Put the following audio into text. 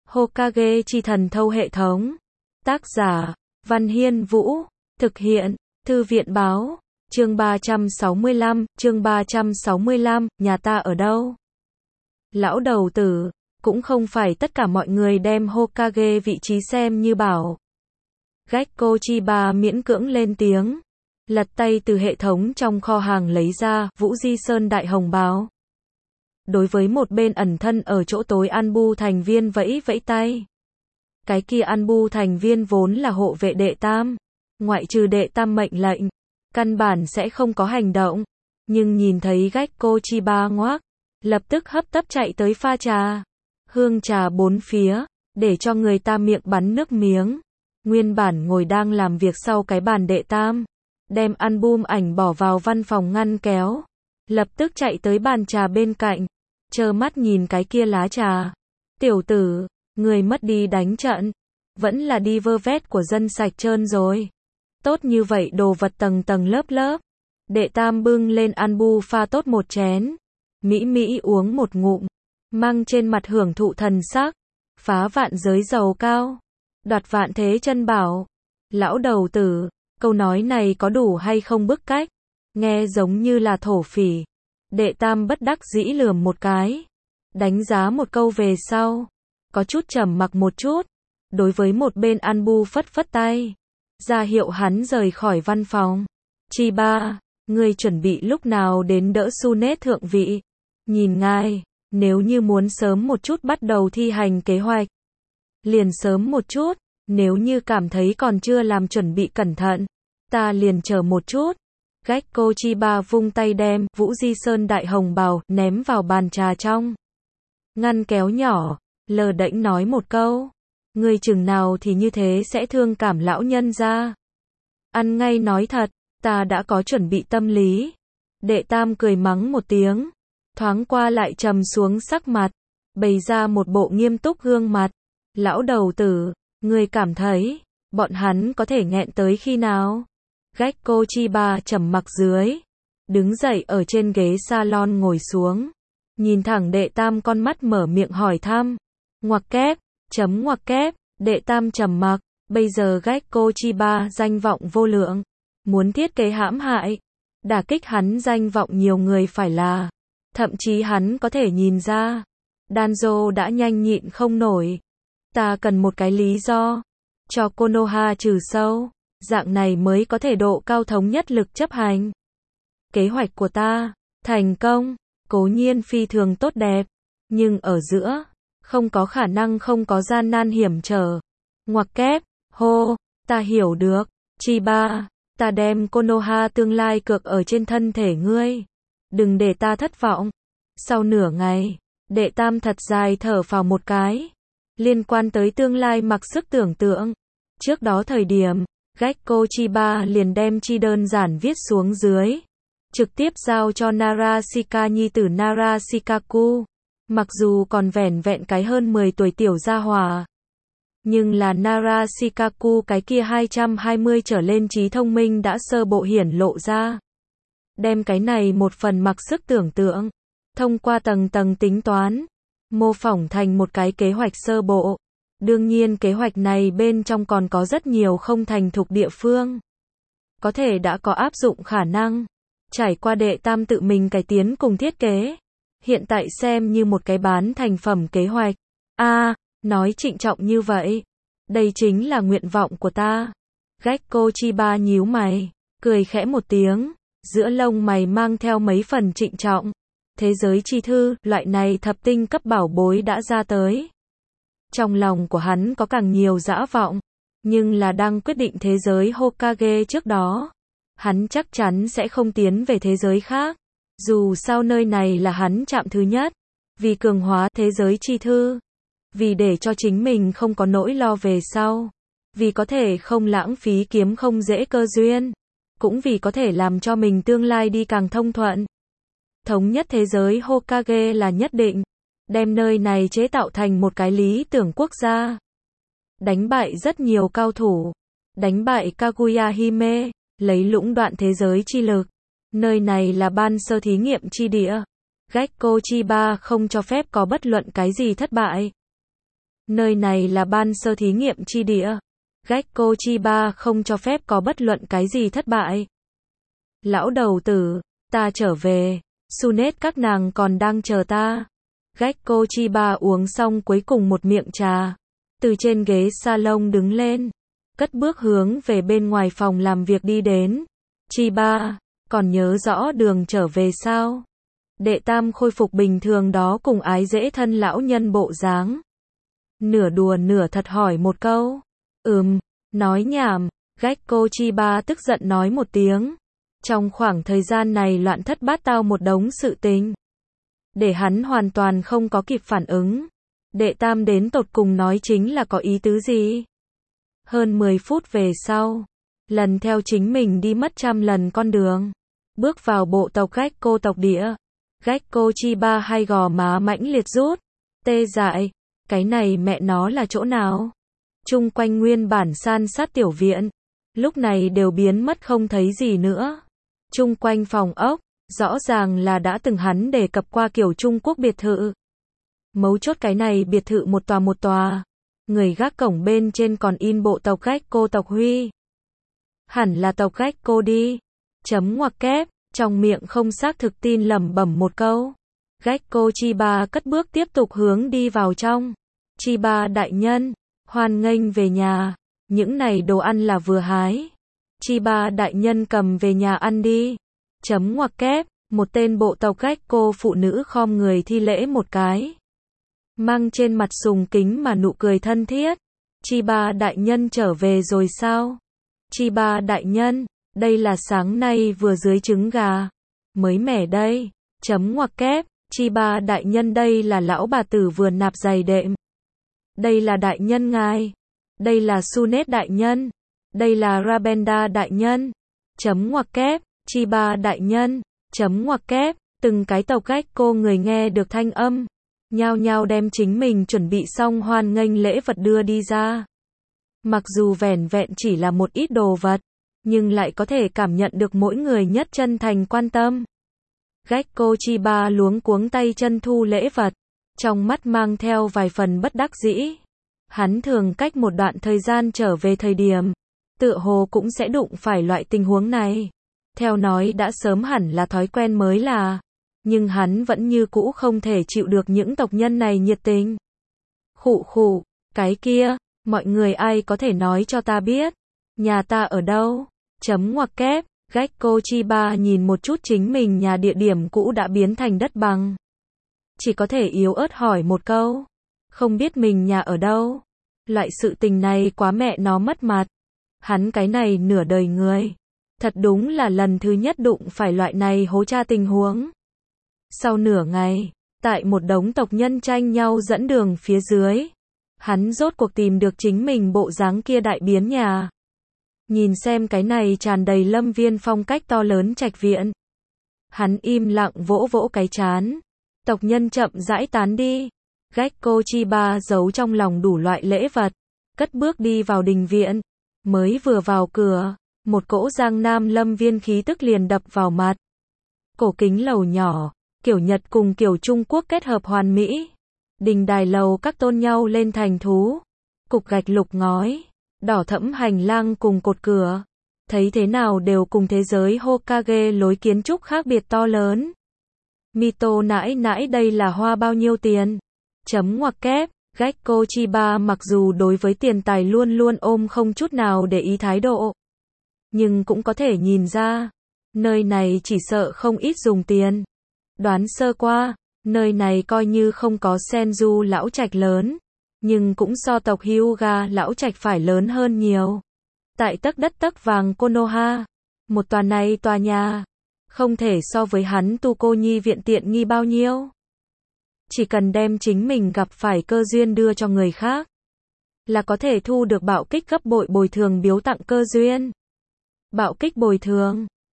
Hokage chi thần thâu hệ thống. Tác giả, Văn Hiên Vũ. Thực hiện, Thư viện Báo. Chương 365, nhà ta ở đâu? Lão đầu tử, cũng không phải tất cả mọi người đem Hokage vị trí xem như bảo. Gekko Chiba miễn cưỡng lên tiếng, lật tay từ hệ thống trong kho hàng lấy ra, Vũ Di Sơn Đại Hồng Báo. Đối với một bên ẩn thân ở chỗ tối Anbu thành viên vẫy vẫy tay. Cái kia Anbu thành viên vốn là hộ vệ đệ tam, ngoại trừ đệ tam mệnh lệnh, căn bản sẽ không có hành động, nhưng nhìn thấy Gekko Chiba ngoác, lập tức hấp tấp chạy tới pha trà. Hương trà bốn phía, để cho người ta miệng bắn nước miếng. Nguyên bản ngồi đang làm việc sau cái bàn đệ tam, đem album ảnh bỏ vào văn phòng ngăn kéo, lập tức chạy tới bàn trà bên cạnh, trơ mắt nhìn cái kia lá trà. Tiểu tử, người mất đi đánh trận, vẫn là đi vơ vét của dân sạch trơn rồi. Tốt như vậy đồ vật tầng tầng lớp lớp. Đệ tam bưng lên album pha tốt một chén, mỹ mỹ uống một ngụm, mang trên mặt hưởng thụ thần sắc. Phá vạn giới giàu cao, đoạt vạn thế chân bảo. Lão đầu tử, câu nói này có đủ hay không bức cách? Nghe giống như là thổ phỉ. Đệ tam bất đắc dĩ lườm một cái, đánh giá một câu về sau, có chút trầm mặc một chút, đối với một bên Anbu phất phất tay, ra hiệu hắn rời khỏi văn phòng. Chiba, ngươi chuẩn bị lúc nào đến đỡ Sune thượng vị? Nhìn ngài, nếu như muốn sớm một chút bắt đầu thi hành kế hoạch, liền sớm một chút, nếu như cảm thấy còn chưa làm chuẩn bị cẩn thận, ta liền chờ một chút. Gekko Chiba vung tay đem Vũ Di Sơn Đại Hồng Bào ném vào bàn trà trong ngăn kéo nhỏ, lờ đễnh nói một câu, ngươi chừng nào thì như thế sẽ thương cảm lão nhân gia. Ăn ngay nói thật, ta đã có chuẩn bị tâm lý. Đệ tam cười mắng một tiếng, thoáng qua lại trầm xuống sắc mặt, bày ra một bộ nghiêm túc gương mặt. Lão đầu tử, ngươi cảm thấy, bọn hắn có thể nghẹn tới khi nào? Gekko Chiba trầm mặc dưới, đứng dậy ở trên ghế salon ngồi xuống, nhìn thẳng đệ tam con mắt mở miệng hỏi thăm. Ngoặc kép, ngoặc kép, đệ tam trầm mặc, bây giờ Gekko Chiba danh vọng vô lượng, muốn thiết kế hãm hại, đả kích hắn danh vọng nhiều người phải là, thậm chí hắn có thể nhìn ra, Danzo đã nhanh nhịn không nổi. Ta cần một cái lý do, cho Konoha trừ sâu, dạng này mới có thể độ cao thống nhất lực chấp hành. Kế hoạch của ta, thành công, cố nhiên phi thường tốt đẹp, nhưng ở giữa, không có khả năng không có gian nan hiểm trở. Ngoặc kép, hô, ta hiểu được, Chiba, ta đem Konoha tương lai cược ở trên thân thể ngươi. Đừng để ta thất vọng. Sau nửa ngày, đệ tam thật dài thở phào một cái. Liên quan tới tương lai mặc sức tưởng tượng. Trước đó thời điểm, Gekko Chiba liền đem chi đơn giản viết xuống dưới, trực tiếp giao cho Narashika nhi tử Narashikaku. Mặc dù còn vẻn vẹn cái hơn 10 tuổi tiểu gia hỏa, nhưng là Narashikaku cái kia 220 trở lên trí thông minh đã sơ bộ hiển lộ ra. Đem cái này một phần mặc sức tưởng tượng, thông qua tầng tầng tính toán, mô phỏng thành một cái kế hoạch sơ bộ. Đương nhiên kế hoạch này bên trong còn có rất nhiều không thành thục địa phương. Có thể đã có áp dụng khả năng. Trải qua đệ tam tự mình cải tiến cùng thiết kế. Hiện tại xem như một cái bán thành phẩm kế hoạch. Nói trịnh trọng như vậy. Đây chính là nguyện vọng của ta. Gekko Chiba nhíu mày, cười khẽ một tiếng, giữa lông mày mang theo mấy phần trịnh trọng. Thế giới chi thư, loại này thập tinh cấp bảo bối đã ra tới. Trong lòng của hắn có càng nhiều dã vọng, nhưng là đang quyết định thế giới Hokage trước đó, hắn chắc chắn sẽ không tiến về thế giới khác. Dù sao nơi này là hắn chạm thứ nhất, vì cường hóa thế giới chi thư, vì để cho chính mình không có nỗi lo về sau, vì có thể không lãng phí kiếm không dễ cơ duyên, cũng vì có thể làm cho mình tương lai đi càng thông thuận. Thống nhất thế giới Hokage là nhất định, đem nơi này chế tạo thành một cái lý tưởng quốc gia. Đánh bại rất nhiều cao thủ, đánh bại Kaguya Hime, lấy lũng đoạn thế giới chi lực. Nơi này là ban sơ thí nghiệm chi địa. Gekko Chiba không cho phép có bất luận cái gì thất bại. Nơi này là ban sơ thí nghiệm chi địa. Gekko Chiba không cho phép có bất luận cái gì thất bại. Lão đầu tử, ta trở về. Sunet các nàng còn đang chờ ta. Gekko Chiba uống xong cuối cùng một miệng trà. Từ trên ghế salon đứng lên. Cất bước hướng về bên ngoài phòng làm việc đi đến. Chiba, còn nhớ rõ đường trở về sao? Đệ tam khôi phục bình thường đó cùng ái dễ thân lão nhân bộ dáng. Nửa đùa nửa thật hỏi một câu. Nói nhảm. Gekko Chiba tức giận nói một tiếng. Trong khoảng thời gian này loạn thất bát tao một đống sự tình. Để hắn hoàn toàn không có kịp phản ứng. Đệ tam đến tột cùng nói chính là có ý tứ gì? Hơn 10 phút về sau, lần theo chính mình đi mất trăm lần con đường. Bước vào bộ tộc Gekko tộc địa. Gekko Chiba hai gò má mãnh liệt rút. Tê dại. Cái này mẹ nó là chỗ nào? Chung quanh nguyên bản san sát tiểu viện. Lúc này đều biến mất không thấy gì nữa. Chung quanh phòng ốc. Rõ ràng là đã từng hắn đề cập qua kiểu Trung Quốc biệt thự. Mấu chốt cái này biệt thự một tòa. Người gác cổng bên trên còn in bộ tộc Gekko tộc huy. Hẳn là tộc Gekko đi. Chấm ngoặc kép, trong miệng không xác thực tin lẩm bẩm một câu. Gekko Chiba cất bước tiếp tục hướng đi vào trong. Chiba đại nhân, hoan nghênh về nhà. Những này đồ ăn là vừa hái. Chiba đại nhân cầm về nhà ăn đi. Chấm ngoặc kép, một tên bộ tộc Gekko phụ nữ khom người thi lễ một cái. Mang trên mặt sùng kính mà nụ cười thân thiết. Chiba đại nhân trở về rồi sao? Chiba đại nhân, đây là sáng nay vừa dưới trứng gà. Mới mẻ đây. Chấm ngoặc kép, Chiba đại nhân đây là lão bà tử vừa nạp giày đệm. Đây là đại nhân ngài. Đây là Sunet đại nhân. Đây là Rabenda đại nhân. Chấm ngoặc kép, Chiba đại nhân. Chấm ngoặc kép, từng cái tộc Gekko người nghe được thanh âm. Nhao nhao đem chính mình chuẩn bị xong hoan nghênh lễ vật đưa đi ra. Mặc dù vẻn vẹn chỉ là một ít đồ vật, nhưng lại có thể cảm nhận được mỗi người nhất chân thành quan tâm. Gekko Chiba luống cuống tay chân thu lễ vật, trong mắt mang theo vài phần bất đắc dĩ. Hắn thường cách một đoạn thời gian trở về thời điểm, tựa hồ cũng sẽ đụng phải loại tình huống này. Theo nói đã sớm hẳn là thói quen mới là, nhưng hắn vẫn như cũ không thể chịu được những tộc nhân này nhiệt tình. Khụ khụ, cái kia, mọi người ai có thể nói cho ta biết, nhà ta ở đâu? Chấm ngoặc kép, Gekko Chiba nhìn một chút chính mình nhà địa điểm cũ đã biến thành đất bằng. Chỉ có thể yếu ớt hỏi một câu, không biết mình nhà ở đâu. Loại sự tình này quá mẹ nó mất mặt. Hắn cái này nửa đời người. Thật đúng là lần thứ nhất đụng phải loại này hố cha tình huống. Sau nửa ngày, tại một đống tộc nhân tranh nhau dẫn đường phía dưới, hắn rốt cuộc tìm được chính mình bộ dáng kia đại biến nhà. Nhìn xem cái này tràn đầy lâm viên phong cách to lớn trạch viện. Hắn im lặng vỗ vỗ cái trán. Tộc nhân chậm rãi tán đi. Gekko Chiba giấu trong lòng đủ loại lễ vật, cất bước đi vào đình viện. Mới vừa vào cửa, một cỗ giang nam lâm viên khí tức liền đập vào mặt. Cổ kính lầu nhỏ, kiểu Nhật cùng kiểu Trung Quốc kết hợp hoàn mỹ. Đình đài lầu các tôn nhau lên thành thú. Cục gạch lục ngói, đỏ thẫm hành lang cùng cột cửa. Thấy thế nào đều cùng thế giới Hokage lối kiến trúc khác biệt to lớn. Mito nãi nãi đây là hoa bao nhiêu tiền? Chấm ngoặc kép, Gekko Chiba mặc dù đối với tiền tài luôn luôn ôm không chút nào để ý thái độ. Nhưng cũng có thể nhìn ra, nơi này chỉ sợ không ít dùng tiền. Đoán sơ qua, nơi này coi như không có Senju lão trạch lớn, nhưng cũng so tộc Hyuga lão trạch phải lớn hơn nhiều. Tại tấc đất tấc vàng Konoha, một tòa này tòa nhà, không thể so với hắn Tu Nhi viện tiện nghi bao nhiêu. Chỉ cần đem chính mình gặp phải cơ duyên đưa cho người khác, là có thể thu được bạo kích gấp bội bồi thường biếu tặng cơ duyên. Bạo kích bồi thường,